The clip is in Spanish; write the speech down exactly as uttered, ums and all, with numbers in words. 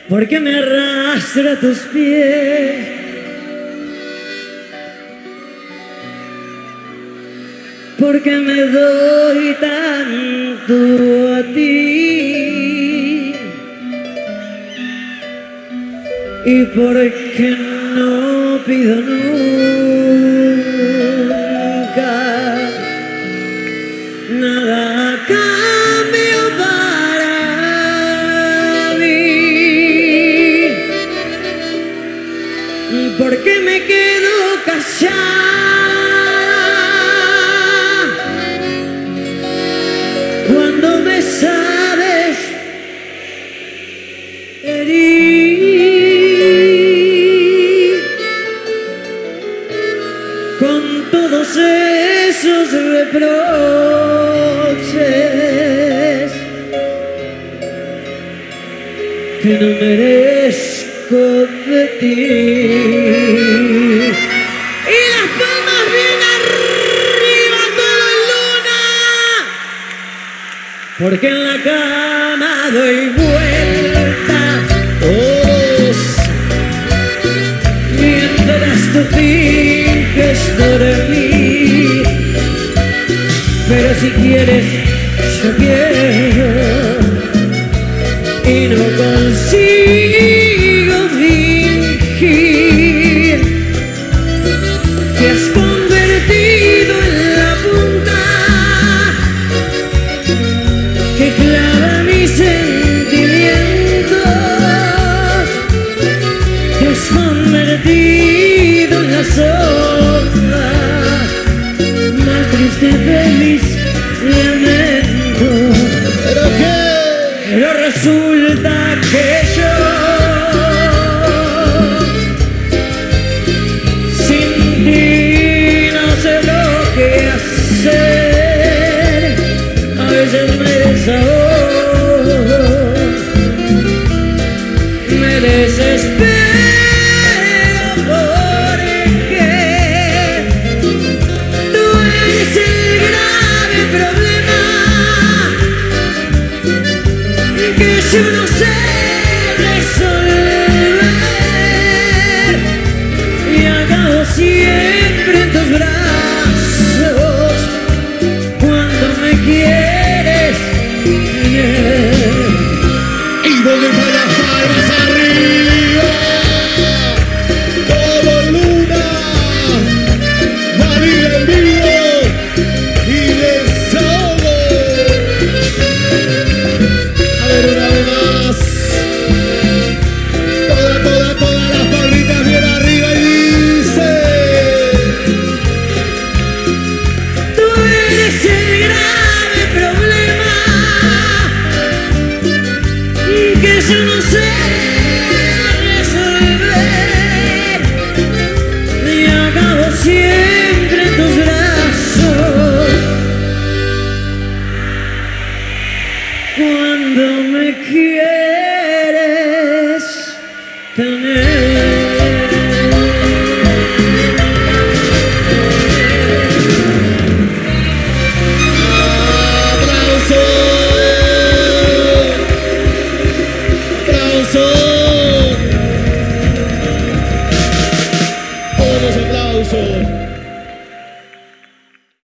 porque me arrastra tus pies. Porque me doy tanto a ti y porque no pido nunca nada a cambio para mí. Porque me quedo callada cuando me sabes herir con todos esos reproches que no merezco de ti. Y las palmas bien arriba, todo en luna, porque en la cama doy vuelta todos mientras tú finges dormir. Pero si quieres, yo quiero y no consigo fingir que has convertido en la punta que clava mis sentimientos, que has convertido en la sombra más triste de mis lamentos. ¿Pero qué? Pero resulta que yo sin ti no sé lo que hacer. A veces me desahogo, me desespero porque tú eres el grave problema que yo no sé resolver y acabo siempre en tus brazos cuando me quieres tener. Y donde están las palmas arriba, todo luna, David en vivo y desahogo. A ver una vez más, toda, toda, todas las palmitas bien arriba y dice: Tú eres el grave problema que yo no sé resolver y acabo siempre en tus brazos cuando me quieres.